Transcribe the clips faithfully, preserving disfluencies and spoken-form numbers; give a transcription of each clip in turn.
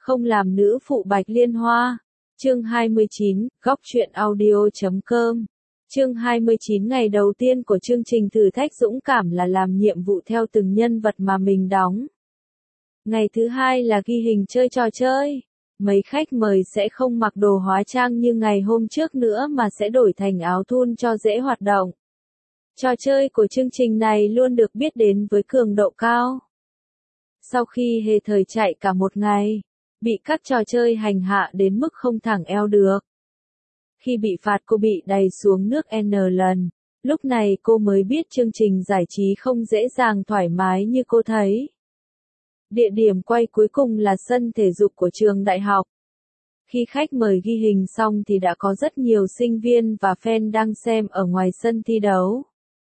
Không làm nữ phụ Bạch Liên Hoa. Chương hai mươi chín, góc truyện audio chấm com. Chương hai mươi chín ngày đầu tiên của chương trình thử thách dũng cảm là làm nhiệm vụ theo từng nhân vật mà mình đóng. Ngày thứ hai là ghi hình chơi trò chơi. Mấy khách mời sẽ không mặc đồ hóa trang như ngày hôm trước nữa mà sẽ đổi thành áo thun cho dễ hoạt động. Trò chơi của chương trình này luôn được biết đến với cường độ cao. Sau khi hề thời chạy cả một ngày, bị các trò chơi hành hạ đến mức không thẳng eo được. Khi bị phạt cô bị đày xuống nước N lần, lúc này cô mới biết chương trình giải trí không dễ dàng thoải mái như cô thấy. Địa điểm quay cuối cùng là sân thể dục của trường đại học. Khi khách mời ghi hình xong thì đã có rất nhiều sinh viên và fan đang xem ở ngoài sân thi đấu.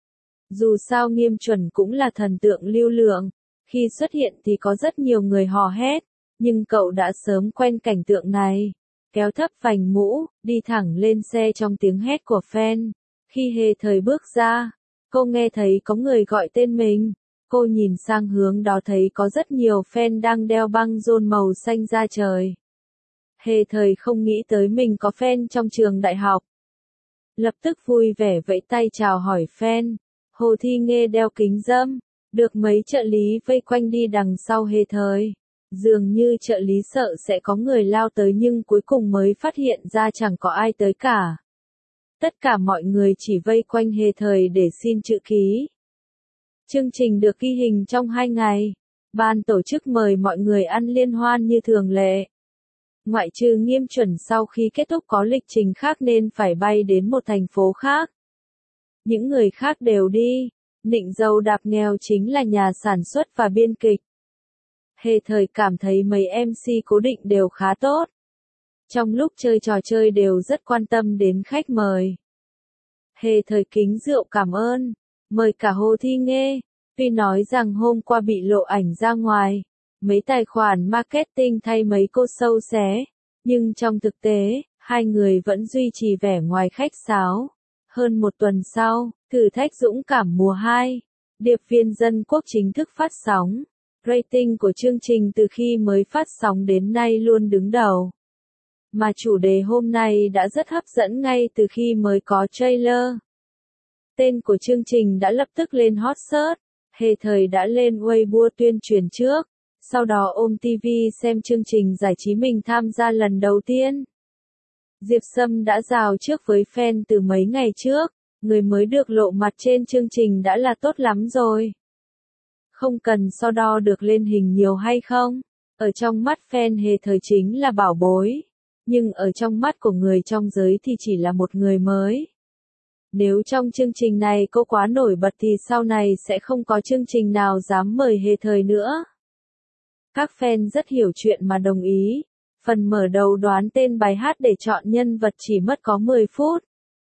Dù sao Nghiêm Chuẩn cũng là thần tượng lưu lượng, khi xuất hiện thì có rất nhiều người hò hét, nhưng cậu đã sớm quen cảnh tượng này. Kéo thấp vành mũ, đi thẳng lên xe trong tiếng hét của fan. Khi hề thời bước ra, cô nghe thấy có người gọi tên mình. Cô nhìn sang hướng đó thấy có rất nhiều fan đang đeo băng rôn màu xanh ra trời. Hề thời không nghĩ tới mình có fan trong trường đại học. Lập tức vui vẻ vẫy tay chào hỏi fan. Hồ Thi Nghê đeo kính râm, được mấy trợ lý vây quanh đi đằng sau hề thời. Dường như trợ lý sợ sẽ có người lao tới nhưng cuối cùng mới phát hiện ra chẳng có ai tới cả. Tất cả mọi người chỉ vây quanh hề thời để xin chữ ký. Chương trình được ghi hình trong hai ngày. Ban tổ chức mời mọi người ăn liên hoan như thường lệ. Ngoại trừ Nghiêm Chuẩn sau khi kết thúc có lịch trình khác nên phải bay đến một thành phố khác. Những người khác đều đi. Nịnh Dâu Đạp Nghèo chính là nhà sản xuất và biên kịch. Hề thời cảm thấy mấy em xê cố định đều khá tốt. Trong lúc chơi trò chơi đều rất quan tâm đến khách mời. Hề thời kính rượu cảm ơn, mời cả Hồ Thi Nghê. Tuy nói rằng hôm qua bị lộ ảnh ra ngoài, mấy tài khoản marketing thay mấy cô sâu xé, nhưng trong thực tế, hai người vẫn duy trì vẻ ngoài khách sáo. Hơn một tuần sau, thử thách dũng cảm mùa hai, Điệp viên Dân Quốc chính thức phát sóng. Rating của chương trình từ khi mới phát sóng đến nay luôn đứng đầu. Mà chủ đề hôm nay đã rất hấp dẫn ngay từ khi mới có trailer. Tên của chương trình đã lập tức lên hot search. Hề thời đã lên Weibo tuyên truyền trước, sau đó ôm ti vi xem chương trình giải trí mình tham gia lần đầu tiên. Diệp Sâm đã rào trước với fan từ mấy ngày trước, người mới được lộ mặt trên chương trình đã là tốt lắm rồi. Không cần so đo được lên hình nhiều hay không, ở trong mắt fan hề thời chính là bảo bối, nhưng ở trong mắt của người trong giới thì chỉ là một người mới. Nếu trong chương trình này cô quá nổi bật thì sau này sẽ không có chương trình nào dám mời hề thời nữa. Các fan rất hiểu chuyện mà đồng ý. Phần mở đầu đoán tên bài hát để chọn nhân vật chỉ mất có mười phút.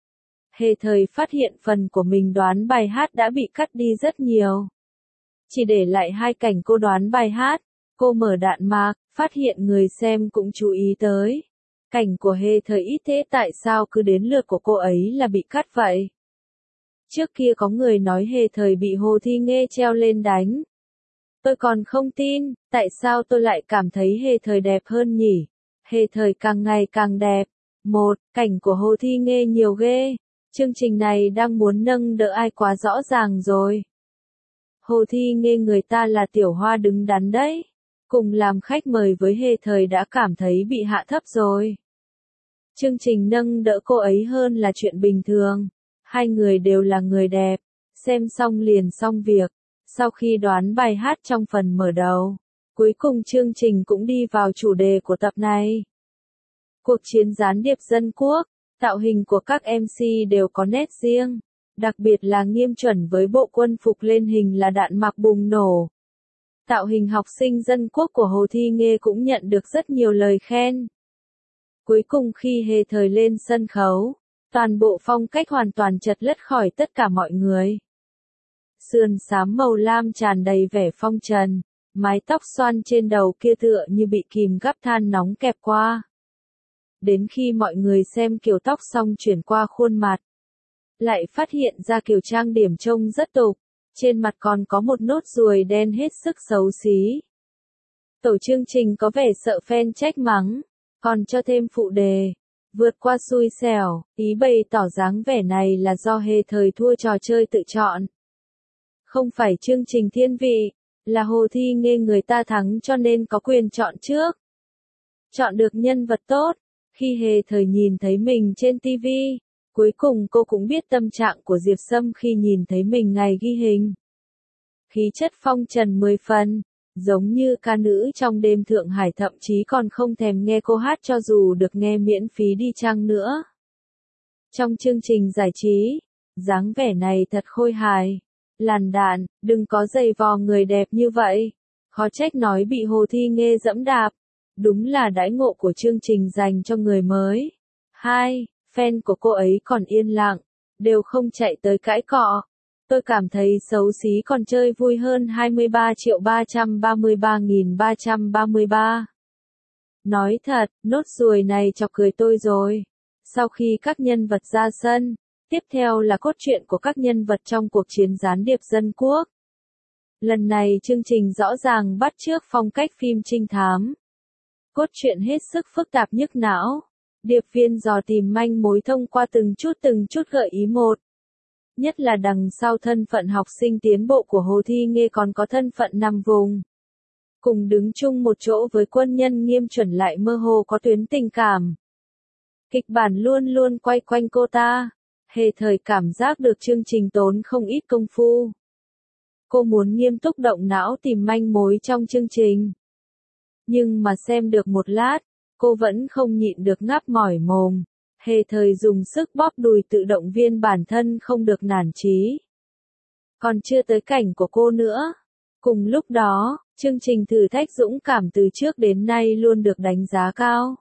Hề thời phát hiện phần của mình đoán bài hát đã bị cắt đi rất nhiều. Chỉ để lại hai cảnh cô đoán bài hát. Cô mở đạn mạc, phát hiện người xem cũng chú ý tới. Cảnh của hề thời ít thế tại sao cứ đến lượt của cô ấy là bị cắt vậy? Trước kia có người nói hề thời bị Hồ Thi Nghê treo lên đánh. Tôi còn không tin, tại sao tôi lại cảm thấy hề thời đẹp hơn nhỉ? Hề thời càng ngày càng đẹp. Một, cảnh của Hồ Thi Nghê nhiều ghê. Chương trình này đang muốn nâng đỡ ai quá rõ ràng rồi. Hồ Thi Nghê người ta là tiểu hoa đứng đắn đấy. Cùng làm khách mời với hề thời đã cảm thấy bị hạ thấp rồi. Chương trình nâng đỡ cô ấy hơn là chuyện bình thường. Hai người đều là người đẹp. Xem xong liền xong việc. Sau khi đoán bài hát trong phần mở đầu, cuối cùng chương trình cũng đi vào chủ đề của tập này. Cuộc chiến gián điệp dân quốc, tạo hình của các em xê đều có nét riêng, đặc biệt là Nghiêm Chuẩn với bộ quân phục lên hình là đạn mạc bùng nổ. Tạo hình học sinh dân quốc của Hồ Thi Nghê cũng nhận được rất nhiều lời khen. Cuối cùng khi hề thời lên sân khấu, toàn bộ phong cách hoàn toàn chật lất khỏi tất cả mọi người. Sườn xám màu lam tràn đầy vẻ phong trần, mái tóc xoăn trên đầu kia tựa như bị kìm gắp than nóng kẹp qua. Đến khi mọi người xem kiểu tóc xong chuyển qua khuôn mặt, lại phát hiện ra kiểu trang điểm trông rất tục, trên mặt còn có một nốt ruồi đen hết sức xấu xí. Tổ chương trình có vẻ sợ fan trách mắng, còn cho thêm phụ đề. Vượt qua xui xẻo, ý bày tỏ dáng vẻ này là do Hề Thời thua trò chơi tự chọn. Không phải chương trình thiên vị, là Hồ Thi Nghê người ta thắng cho nên có quyền chọn trước. Chọn được nhân vật tốt, khi Hề Thời nhìn thấy mình trên ti vi, cuối cùng cô cũng biết tâm trạng của Diệp Sâm khi nhìn thấy mình ngày ghi hình. Khí chất phong trần mười phần, giống như ca nữ trong đêm Thượng Hải, thậm chí còn không thèm nghe cô hát cho dù được nghe miễn phí đi chăng nữa. Trong chương trình giải trí, dáng vẻ này thật khôi hài. Làn đạn, đừng có giày vò người đẹp như vậy. Khó trách nói bị Hồ Thi Nghê dẫm đạp. Đúng là đãi ngộ của chương trình dành cho người mới. Hai, fan của cô ấy còn yên lặng, đều không chạy tới cãi cọ. Tôi cảm thấy xấu xí còn chơi vui hơn hai mươi ba triệu ba trăm ba mươi ba nghìn ba trăm ba mươi ba. Nói thật, nốt ruồi này chọc cười tôi rồi. Sau khi các nhân vật ra sân, tiếp theo là cốt truyện của các nhân vật trong cuộc chiến gián điệp dân quốc. Lần này chương trình rõ ràng bắt chước phong cách phim trinh thám. Cốt truyện hết sức phức tạp nhức não. Điệp viên dò tìm manh mối thông qua từng chút từng chút gợi ý một. Nhất là đằng sau thân phận học sinh tiến bộ của Hồ Thi Nghê còn có thân phận nằm vùng. Cùng đứng chung một chỗ với quân nhân Nghiêm Chuẩn lại mơ hồ có tuyến tình cảm. Kịch bản luôn luôn quay quanh cô ta. Hề Thời cảm giác được chương trình tốn không ít công phu. Cô muốn nghiêm túc động não tìm manh mối trong chương trình. Nhưng mà xem được một lát, cô vẫn không nhịn được ngáp mỏi mồm. Hề Thời dùng sức bóp đùi tự động viên bản thân không được nản chí. Còn chưa tới cảnh của cô nữa. Cùng lúc đó, chương trình thử thách dũng cảm từ trước đến nay luôn được đánh giá cao.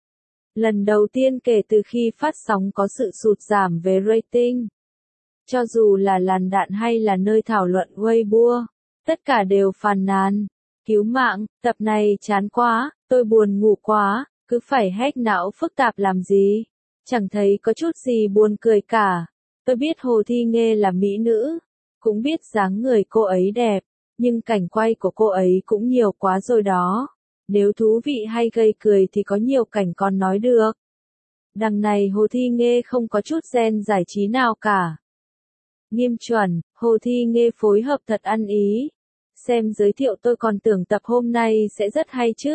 Lần đầu tiên kể từ khi phát sóng có sự sụt giảm về rating. Cho dù là làn đạn hay là nơi thảo luận Weibo, tất cả đều phàn nàn. Cứu mạng, tập này chán quá, tôi buồn ngủ quá, cứ phải hack não phức tạp làm gì. Chẳng thấy có chút gì buồn cười cả. Tôi biết Hồ Thi Nghê là mỹ nữ, cũng biết dáng người cô ấy đẹp, nhưng cảnh quay của cô ấy cũng nhiều quá rồi đó. Nếu thú vị hay gây cười thì có nhiều cảnh còn nói được. Đằng này Hồ Thi Nghê không có chút gen giải trí nào cả. Nghiêm Chuẩn, Hồ Thi Nghê phối hợp thật ăn ý. Xem giới thiệu tôi còn tưởng tập hôm nay sẽ rất hay chứ.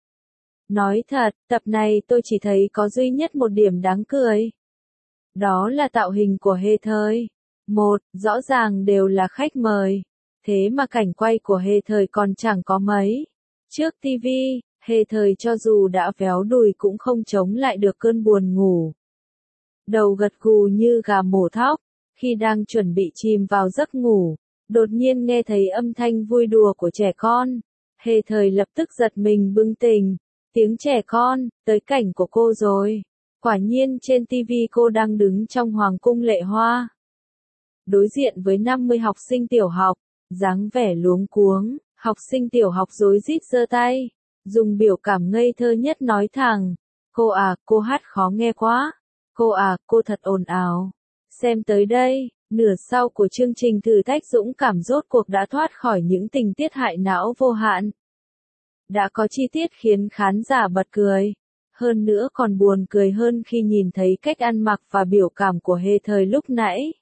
Nói thật, tập này tôi chỉ thấy có duy nhất một điểm đáng cười. Đó là tạo hình của Hề Thời. Một, rõ ràng đều là khách mời. Thế mà cảnh quay của Hề Thời còn chẳng có mấy. Trước ti vi, Hề Thời cho dù đã véo đùi cũng không chống lại được cơn buồn ngủ. Đầu gật gù như gà mổ thóc. Khi đang chuẩn bị chìm vào giấc ngủ, đột nhiên nghe thấy âm thanh vui đùa của trẻ con. Hề Thời lập tức giật mình bừng tỉnh. Tiếng trẻ con, tới cảnh của cô rồi. Quả nhiên trên ti vi cô đang đứng trong Hoàng cung Lệ Hoa. Đối diện với năm mươi học sinh tiểu học, dáng vẻ luống cuống, học sinh tiểu học rối rít giơ tay, dùng biểu cảm ngây thơ nhất nói thẳng. Cô à, cô hát khó nghe quá. Cô à, cô thật ồn ào. Xem tới đây, nửa sau của chương trình thử thách dũng cảm rốt cuộc đã thoát khỏi những tình tiết hại não vô hạn. Đã có chi tiết khiến khán giả bật cười. Hơn nữa còn buồn cười hơn khi nhìn thấy cách ăn mặc và biểu cảm của Hề Thời lúc nãy.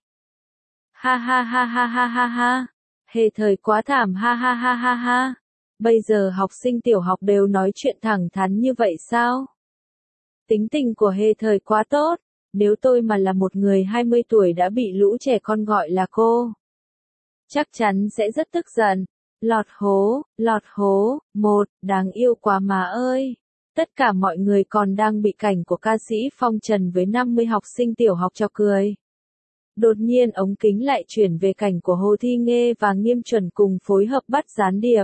Ha ha ha ha ha ha ha. Hề Thời quá thảm ha ha ha ha ha. Bây giờ học sinh tiểu học đều nói chuyện thẳng thắn như vậy sao? Tính tình của Hề Thời quá tốt. Nếu tôi mà là một người hai mươi tuổi đã bị lũ trẻ con gọi là cô, chắc chắn sẽ rất tức giận. Lọt hố, lọt hố, một, đáng yêu quá mà ơi. Tất cả mọi người còn đang bị cảnh của ca sĩ Phong Trần với năm mươi học sinh tiểu học cho cười. Đột nhiên ống kính lại chuyển về cảnh của Hồ Thi Nghê và Nghiêm Chuẩn cùng phối hợp bắt gián điệp.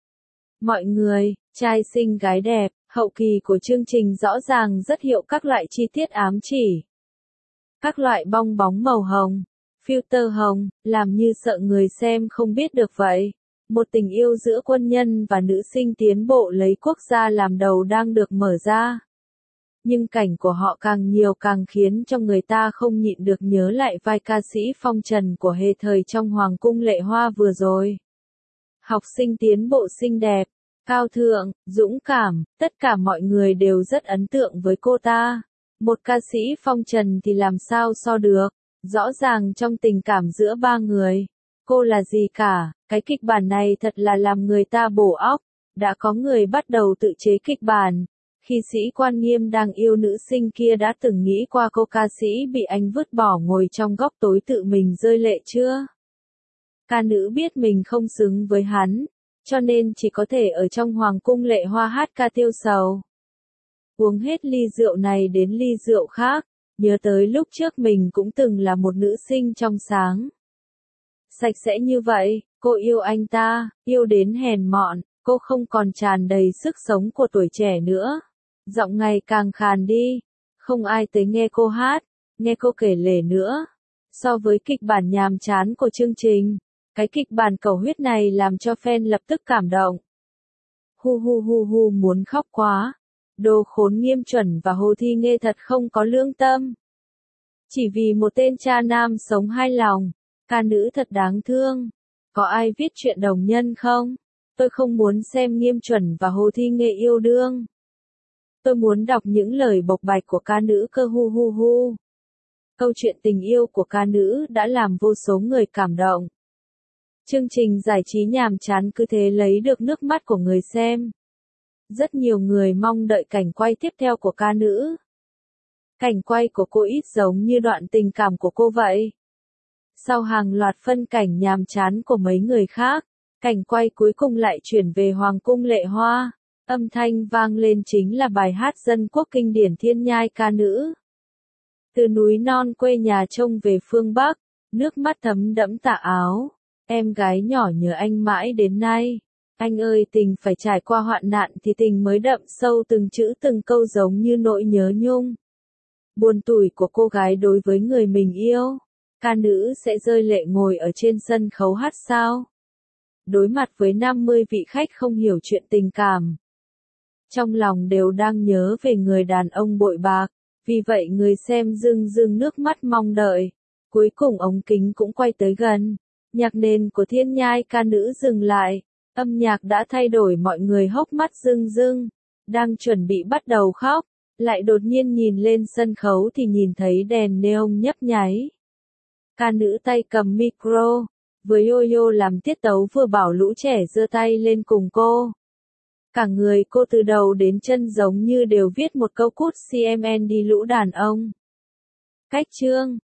Mọi người, trai xinh gái đẹp, hậu kỳ của chương trình rõ ràng rất hiệu các loại chi tiết ám chỉ. Các loại bong bóng màu hồng, filter hồng, làm như sợ người xem không biết được vậy. Một tình yêu giữa quân nhân và nữ sinh tiến bộ lấy quốc gia làm đầu đang được mở ra. Nhưng cảnh của họ càng nhiều càng khiến cho người ta không nhịn được nhớ lại vai ca sĩ Phong Trần của Hề Thời trong Hoàng cung Lệ Hoa vừa rồi. Học sinh tiến bộ xinh đẹp, cao thượng, dũng cảm, tất cả mọi người đều rất ấn tượng với cô ta. Một ca sĩ phong trần thì làm sao so được, rõ ràng trong tình cảm giữa ba người, cô là gì cả, cái kịch bản này thật là làm người ta bổ óc. Đã có người bắt đầu tự chế kịch bản. Khi sĩ quan Nghiêm đang yêu nữ sinh kia đã từng nghĩ qua cô ca sĩ bị anh vứt bỏ ngồi trong góc tối tự mình rơi lệ chưa? Ca nữ biết mình không xứng với hắn, cho nên chỉ có thể ở trong hoàng cung lệ hoa hát ca tiêu sầu. Uống hết ly rượu này đến ly rượu khác, nhớ tới lúc trước mình cũng từng là một nữ sinh trong sáng. Sạch sẽ như vậy, cô yêu anh ta, yêu đến hèn mọn, cô không còn tràn đầy sức sống của tuổi trẻ nữa. Giọng ngày càng khàn đi, không ai tới nghe cô hát, nghe cô kể lể nữa. So với kịch bản nhàm chán của chương trình, cái kịch bản cầu huyết này làm cho fan lập tức cảm động. Hu hu hu hu muốn khóc quá. Đồ khốn Nghiêm Chuẩn và Hồ Thi Nghê thật không có lương tâm. Chỉ vì một tên cha nam sống hai lòng, ca nữ thật đáng thương. Có ai viết truyện đồng nhân không? Tôi không muốn xem Nghiêm Chuẩn và Hồ Thi Nghê yêu đương. Tôi muốn đọc những lời bộc bạch của ca nữ cơ hu hu hu. Câu chuyện tình yêu của ca nữ đã làm vô số người cảm động. Chương trình giải trí nhàm chán cứ thế lấy được nước mắt của người xem. Rất nhiều người mong đợi cảnh quay tiếp theo của ca nữ. Cảnh quay của cô ít giống như đoạn tình cảm của cô vậy. Sau hàng loạt phân cảnh nhàm chán của mấy người khác, cảnh quay cuối cùng lại chuyển về Hoàng cung Lệ Hoa. Âm thanh vang lên chính là bài hát dân quốc kinh điển Thiên Nhai ca nữ. Từ núi non quê nhà trông về phương Bắc, nước mắt thấm đẫm tà áo. Em gái nhỏ nhớ anh mãi đến nay. Anh ơi tình phải trải qua hoạn nạn thì tình mới đậm sâu từng chữ từng câu giống như nỗi nhớ nhung. Buồn tủi của cô gái đối với người mình yêu. Ca nữ sẽ rơi lệ ngồi ở trên sân khấu hát sao? Đối mặt với năm mươi vị khách không hiểu chuyện tình cảm. Trong lòng đều đang nhớ về người đàn ông bội bạc. Vì vậy người xem rưng rưng nước mắt mong đợi. Cuối cùng ống kính cũng quay tới gần. Nhạc nền của Thiên Nhai ca nữ dừng lại. Âm nhạc đã thay đổi mọi người hốc mắt rưng rưng. Đang chuẩn bị bắt đầu khóc. Lại đột nhiên nhìn lên sân khấu thì nhìn thấy đèn neon nhấp nháy. Ca nữ tay cầm micro. Với yo-yo làm tiết tấu vừa bảo lũ trẻ giơ tay lên cùng cô. Cả người cô từ đầu đến chân giống như đều viết một câu cút xê em en đi lũ đàn ông. Cách chương